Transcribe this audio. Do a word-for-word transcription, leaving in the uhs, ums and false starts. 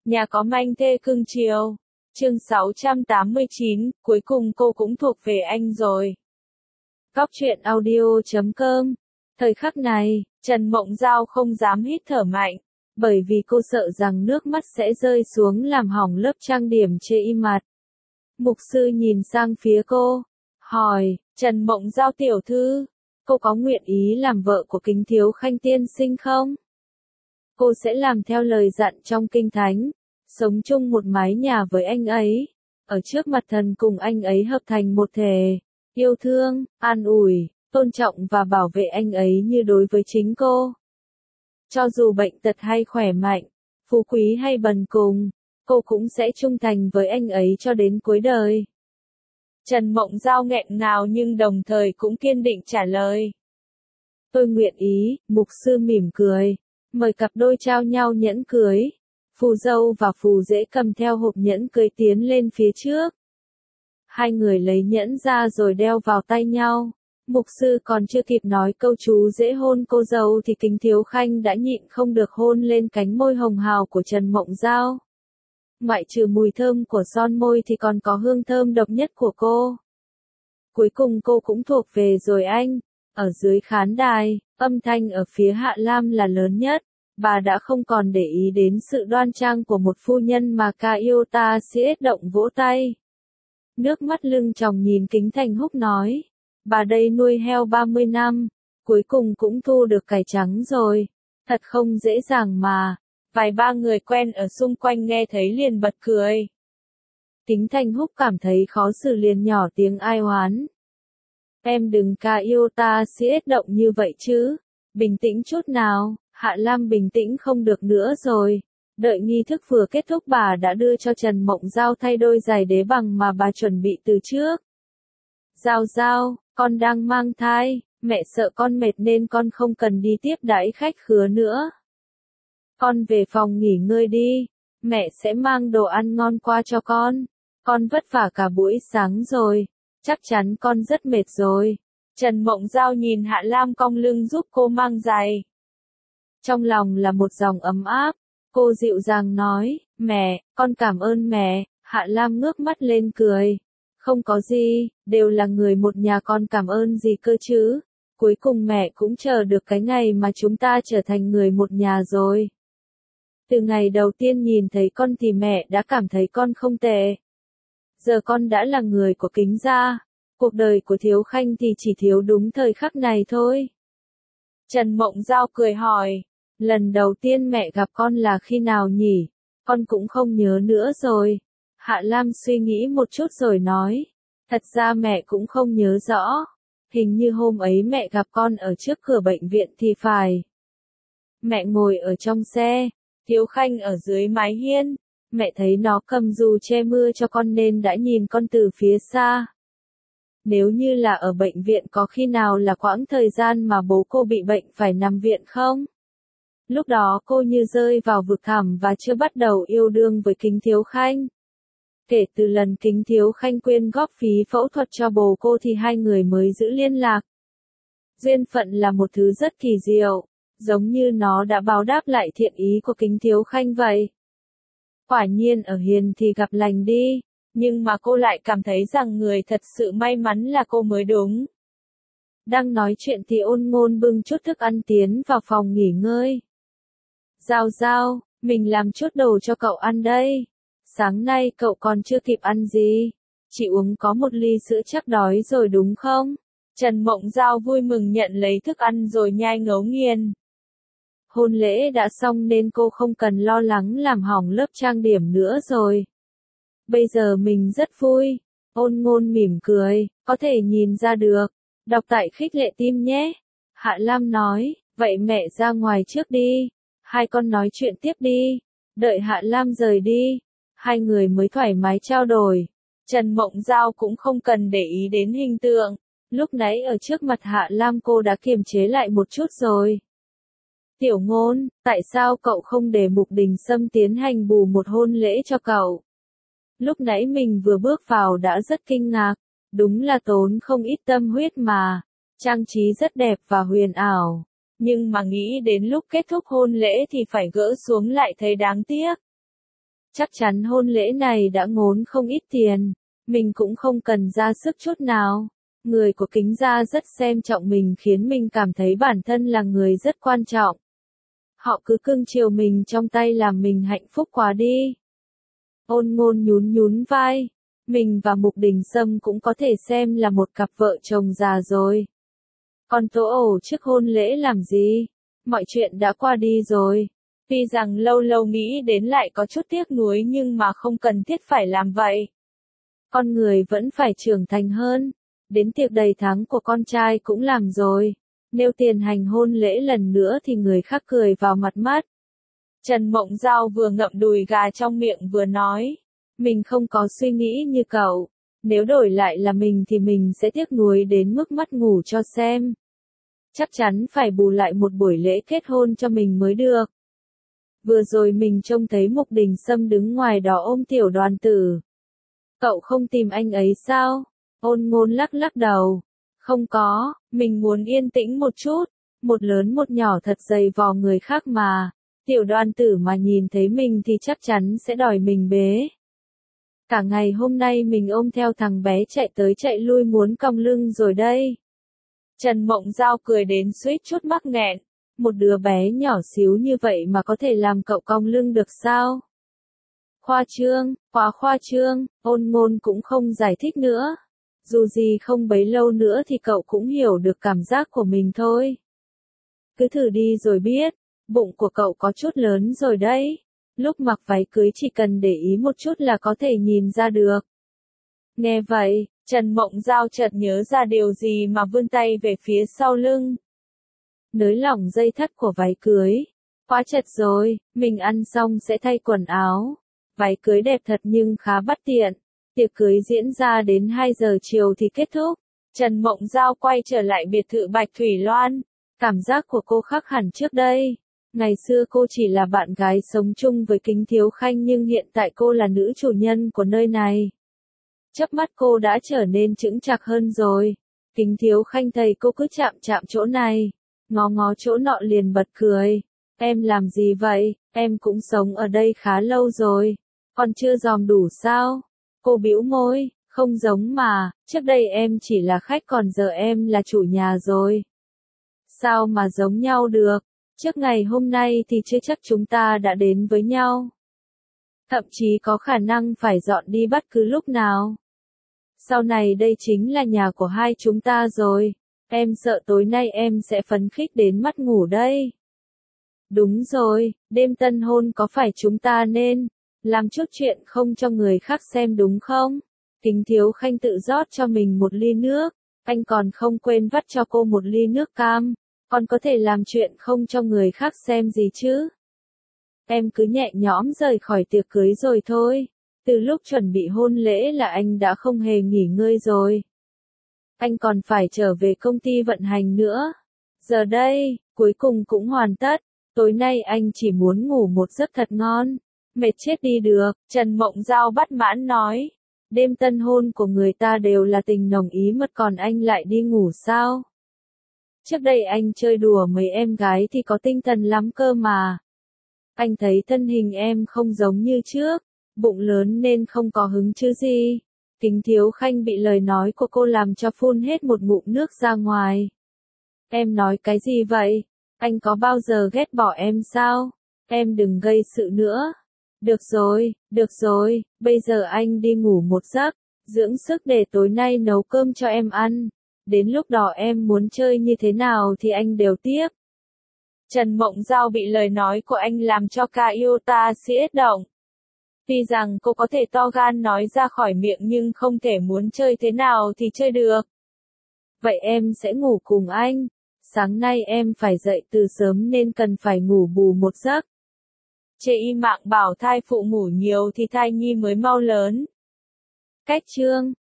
Nhà có manh thê cưng chiều. Chương sáu trăm tám mươi chín, cuối cùng cô cũng thuộc về anh rồi. Góc truyện audio chấm com. Thời khắc này, Trần Mộng Giao không dám hít thở mạnh, bởi vì cô sợ rằng nước mắt sẽ rơi xuống làm hỏng lớp trang điểm chê y mặt. Mục sư nhìn sang phía cô, hỏi, Trần Mộng Giao tiểu thư, cô có nguyện ý làm vợ của Kính Thiếu Khanh tiên sinh không? Cô sẽ làm theo lời dặn trong kinh thánh, sống chung một mái nhà với anh ấy, ở trước mặt thần cùng anh ấy hợp thành một thể, yêu thương, an ủi, tôn trọng và bảo vệ anh ấy như đối với chính cô. Cho dù bệnh tật hay khỏe mạnh, phú quý hay bần cùng, cô cũng sẽ trung thành với anh ấy cho đến cuối đời. Trần Mộng Giao nghẹn ngào nhưng đồng thời cũng kiên định trả lời. Tôi nguyện ý, mục sư mỉm cười, mời cặp đôi trao nhau nhẫn cưới. Phù dâu và phù rể cầm theo hộp nhẫn cưới tiến lên phía trước. Hai người lấy nhẫn ra rồi đeo vào tay nhau. Mục sư còn chưa kịp nói câu chú rể hôn cô dâu thì Kính Thiếu Khanh đã nhịn không được hôn lên cánh môi hồng hào của Trần Mộng Giao. Ngoại trừ mùi thơm của son môi thì còn có hương thơm độc nhất của cô. Cuối cùng cô cũng thuộc về rồi anh. Ở dưới khán đài, âm thanh ở phía Hạ Lam là lớn nhất. Bà đã không còn để ý đến sự đoan trang của một phu nhân mà ca yêu ta siết động vỗ tay. Nước mắt lưng tròng nhìn Kính Thành Húc nói, bà đây nuôi heo ba mươi năm, cuối cùng cũng thu được cải trắng rồi, thật không dễ dàng mà. Vài ba người quen ở xung quanh nghe thấy liền bật cười. Kính Thành Húc cảm thấy khó xử liền nhỏ tiếng ai oán. Em đừng ca yêu ta siết động như vậy chứ, bình tĩnh chút nào. Hạ Lam bình tĩnh không được nữa rồi. Đợi nghi thức vừa kết thúc bà đã đưa cho Trần Mộng Giao thay đôi giày đế bằng mà bà chuẩn bị từ trước. Giao Giao, con đang mang thai, mẹ sợ con mệt nên con không cần đi tiếp đãi khách khứa nữa. Con về phòng nghỉ ngơi đi, mẹ sẽ mang đồ ăn ngon qua cho con. Con vất vả cả buổi sáng rồi, chắc chắn con rất mệt rồi. Trần Mộng Giao nhìn Hạ Lam cong lưng giúp cô mang giày. Trong lòng là một dòng ấm áp, cô dịu dàng nói, mẹ, con cảm ơn mẹ. Hạ Lam ngước mắt lên cười, không có gì, đều là người một nhà, con cảm ơn gì cơ chứ, cuối cùng mẹ cũng chờ được cái ngày mà chúng ta trở thành người một nhà rồi. Từ ngày đầu tiên nhìn thấy con thì mẹ đã cảm thấy con không tệ. Giờ con đã là người của Kính gia, cuộc đời của Thiếu Khanh thì chỉ thiếu đúng thời khắc này thôi. Trần Mộng Giao cười hỏi, lần đầu tiên mẹ gặp con là khi nào nhỉ? Con cũng không nhớ nữa rồi. Hạ Lam suy nghĩ một chút rồi nói, thật ra mẹ cũng không nhớ rõ. Hình như hôm ấy mẹ gặp con ở trước cửa bệnh viện thì phải. Mẹ ngồi ở trong xe, Thiếu Khanh ở dưới mái hiên. Mẹ thấy nó cầm dù che mưa cho con nên đã nhìn con từ phía xa. Nếu như là ở bệnh viện có khi nào là quãng thời gian mà bố cô bị bệnh phải nằm viện không? Lúc đó cô như rơi vào vực thẳm và chưa bắt đầu yêu đương với Kính Thiếu Khanh. Kể từ lần Kính Thiếu Khanh quyên góp phí phẫu thuật cho bố cô thì hai người mới giữ liên lạc. Duyên phận là một thứ rất kỳ diệu, giống như nó đã báo đáp lại thiện ý của Kính Thiếu Khanh vậy. Quả nhiên ở hiền thì gặp lành đi, nhưng mà cô lại cảm thấy rằng người thật sự may mắn là cô mới đúng. Đang nói chuyện thì Ôn Ngôn bưng chút thức ăn tiến vào phòng nghỉ ngơi. Giao Giao, mình làm chút đồ cho cậu ăn đây. Sáng nay cậu còn chưa kịp ăn gì. Chỉ uống có một ly sữa chắc đói rồi đúng không? Trần Mộng Giao vui mừng nhận lấy thức ăn rồi nhai ngấu nghiền. Hôn lễ đã xong nên cô không cần lo lắng làm hỏng lớp trang điểm nữa rồi. Bây giờ mình rất vui. Ôn Ngôn mỉm cười, có thể nhìn ra được. Đọc tại khích lệ tim nhé. Hạ Lam nói, vậy mẹ ra ngoài trước đi. Hai con nói chuyện tiếp đi. Đợi Hạ Lam rời đi, hai người mới thoải mái trao đổi. Trần Mộng Giao cũng không cần để ý đến hình tượng. Lúc nãy ở trước mặt Hạ Lam cô đã kiềm chế lại một chút rồi. Tiểu Ngôn, tại sao cậu không để Mục Đình Sâm tiến hành bù một hôn lễ cho cậu? Lúc nãy mình vừa bước vào đã rất kinh ngạc. Đúng là tốn không ít tâm huyết mà. Trang trí rất đẹp và huyền ảo. Nhưng mà nghĩ đến lúc kết thúc hôn lễ thì phải gỡ xuống lại thấy đáng tiếc. Chắc chắn hôn lễ này đã ngốn không ít tiền, mình cũng không cần ra sức chút nào. Người của Kính gia rất xem trọng mình khiến mình cảm thấy bản thân là người rất quan trọng. Họ cứ cưng chiều mình trong tay làm mình hạnh phúc quá đi. Ôn Ngôn nhún nhún vai. Mình và Mục Đình Sâm cũng có thể xem là một cặp vợ chồng già rồi. Còn tố ổ trước hôn lễ làm gì? Mọi chuyện đã qua đi rồi. Tuy rằng lâu lâu nghĩ đến lại có chút tiếc nuối nhưng mà không cần thiết phải làm vậy. Con người vẫn phải trưởng thành hơn. Đến tiệc đầy tháng của con trai cũng làm rồi. Nếu tiền hành hôn lễ lần nữa thì người khác cười vào mặt mắt. Trần Mộng Giao vừa ngậm đùi gà trong miệng vừa nói. Mình không có suy nghĩ như cậu. Nếu đổi lại là mình thì mình sẽ tiếc nuối đến mức mất ngủ cho xem. Chắc chắn phải bù lại một buổi lễ kết hôn cho mình mới được. Vừa rồi mình trông thấy Mục Đình Sâm đứng ngoài đó ôm tiểu Đoàn Tử. Cậu không tìm anh ấy sao? Ôn Ngôn lắc lắc đầu. Không có, mình muốn yên tĩnh một chút. Một lớn một nhỏ thật dày vò người khác mà. Tiểu Đoàn Tử mà nhìn thấy mình thì chắc chắn sẽ đòi mình bế. Cả ngày hôm nay mình ôm theo thằng bé chạy tới chạy lui muốn cong lưng rồi đây. Trần Mộng Giao cười đến suýt chút mắc nghẹn. Một đứa bé nhỏ xíu như vậy mà có thể làm cậu cong lưng được sao? Khoa trương, quá khoa trương, Ôn Ngôn cũng không giải thích nữa. Dù gì không bấy lâu nữa thì cậu cũng hiểu được cảm giác của mình thôi. Cứ thử đi rồi biết, bụng của cậu có chút lớn rồi đấy. Lúc mặc váy cưới chỉ cần để ý một chút là có thể nhìn ra được. Nghe vậy, Trần Mộng Giao chợt nhớ ra điều gì mà vươn tay về phía sau lưng. Nới lỏng dây thắt của váy cưới. Quá chật rồi, mình ăn xong sẽ thay quần áo. Váy cưới đẹp thật nhưng khá bất tiện. Tiệc cưới diễn ra đến hai giờ chiều thì kết thúc. Trần Mộng Giao quay trở lại biệt thự Bạch Thủy Loan. Cảm giác của cô khác hẳn trước đây. Ngày xưa cô chỉ là bạn gái sống chung với Kính Thiếu Khanh nhưng hiện tại cô là nữ chủ nhân của nơi này. Chớp mắt cô đã trở nên chững chạc hơn rồi. Kính Thiếu Khanh thấy cô cứ chạm chạm chỗ này, ngó ngó chỗ nọ liền bật cười. Em làm gì vậy, em cũng sống ở đây khá lâu rồi. Còn chưa dòm đủ sao? Cô bĩu môi, không giống mà, trước đây em chỉ là khách còn giờ em là chủ nhà rồi. Sao mà giống nhau được? Trước ngày hôm nay thì chưa chắc chúng ta đã đến với nhau. Thậm chí có khả năng phải dọn đi bất cứ lúc nào. Sau này đây chính là nhà của hai chúng ta rồi. Em sợ tối nay em sẽ phấn khích đến mất ngủ đây. Đúng rồi, đêm tân hôn có phải chúng ta nên làm chút chuyện không cho người khác xem đúng không? Kính Thiếu Khanh tự rót cho mình một ly nước. Anh còn không quên vắt cho cô một ly nước cam. Còn có thể làm chuyện không cho người khác xem gì chứ? Em cứ nhẹ nhõm rời khỏi tiệc cưới rồi thôi. Từ lúc chuẩn bị hôn lễ là anh đã không hề nghỉ ngơi rồi. Anh còn phải trở về công ty vận hành nữa. Giờ đây, cuối cùng cũng hoàn tất. Tối nay anh chỉ muốn ngủ một giấc thật ngon. Mệt chết đi được, Trần Mộng Giao bất mãn nói. Đêm tân hôn của người ta đều là tình nồng ý mật còn anh lại đi ngủ sao? Trước đây anh chơi đùa mấy em gái thì có tinh thần lắm cơ mà. Anh thấy thân hình em không giống như trước, bụng lớn nên không có hứng chứ gì. Kính Thiếu Khanh bị lời nói của cô làm cho phun hết một ngụm nước ra ngoài. Em nói cái gì vậy? Anh có bao giờ ghét bỏ em sao? Em đừng gây sự nữa. Được rồi, được rồi, bây giờ anh đi ngủ một giấc, dưỡng sức để tối nay nấu cơm cho em ăn. Đến lúc đó em muốn chơi như thế nào thì anh đều tiếp. Trần Mộng Giao bị lời nói của anh làm cho ca yêu ta siết động. Tuy rằng cô có thể to gan nói ra khỏi miệng nhưng không thể muốn chơi thế nào thì chơi được. Vậy em sẽ ngủ cùng anh. Sáng nay em phải dậy từ sớm nên cần phải ngủ bù một giấc. Chê y mạng bảo thai phụ ngủ nhiều thì thai nhi mới mau lớn. Cách chương